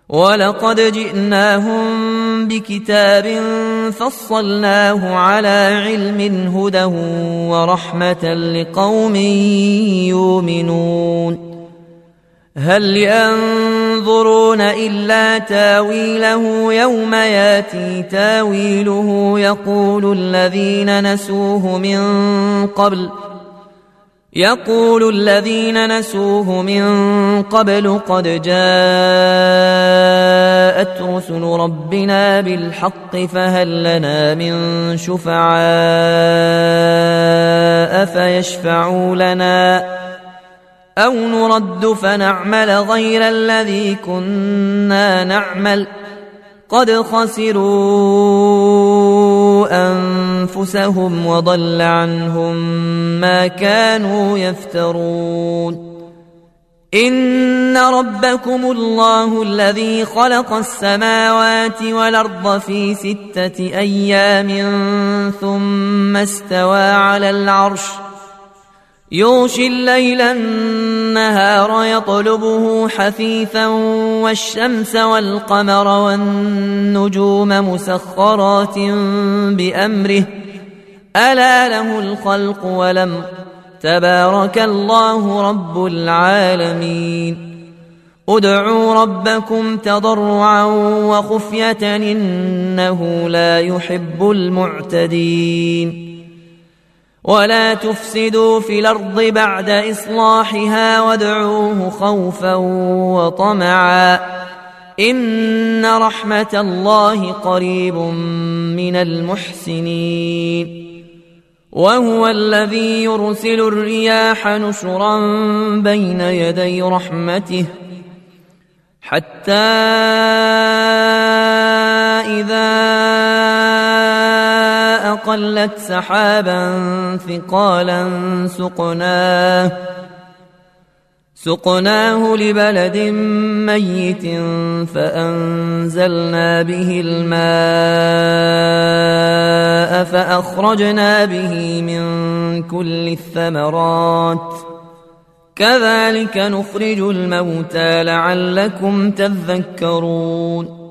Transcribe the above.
ولقد جئناهم بكتاب فصلناه على علم هدى ورحمة لقوم يؤمنون هل ينظرون إلا تاويله يوم ياتي تاويله يقول الذين نسوه من قبل قد جاءت رسل ربنا بالحق فهل لنا من شفعاء فيشفعوا لنا أو نرد فنعمل غير الذي كنا نعمل قد خسروا أنفسهم وضل عنهم ما كانوا يفترون إن ربكم الله الذي خلق السماوات والأرض في 6 أيام ثم استوى على العرش يغشي الليل النهار يطلبه حثيثا والشمس والقمر والنجوم مسخرات بأمره ألا له الخلق والأمر تبارك الله رب العالمين ادعوا ربكم تضرعا وخفية إنه لا يحب المعتدين ولا تفسدوا في الأرض بعد إصلاحها وادعوه خوفا وطمعا إن رحمة الله قريب من المحسنين وهو الذي يرسل الرياح نشرا بين يدي رحمته حتى إذا أقلت سحابا ثقالا سقناه لبلد ميت فأنزلنا به الماء فأخرجنا به من كل الثمرات كذلك نخرج الموتى لعلكم تذكرون